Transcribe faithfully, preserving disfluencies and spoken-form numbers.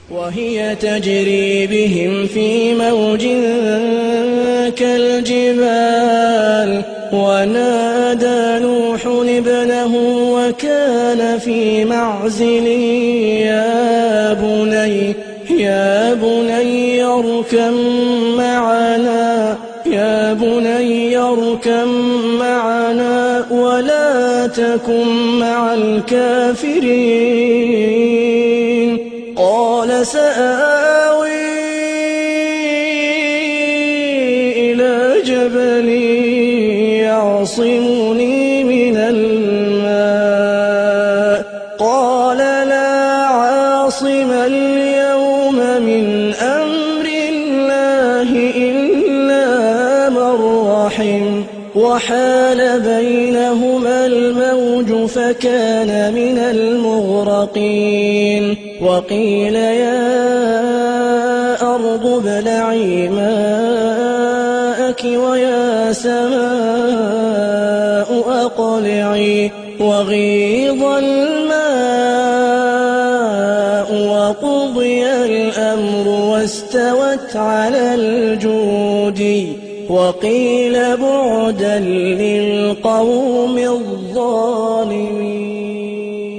وهي تجري بهم في موج كالجبال ونادى نوح ابنه وكان في معزل يا بني يا بني اركب معنا يا بني اركب معنا ولا تكن مع الكافرين قال سآوي إلى جبل يعصمني من الماء قال لا عاصم اليوم من أمر الله إلا من رحم وحال بينهما الموج فكان من المغرقين وقيل يا أرض ابلعي ماءك ويا سماء أقلعي وغيض الماء وقضي الأمر واستوت على الجود وقيل بعدا للقوم الظالمين.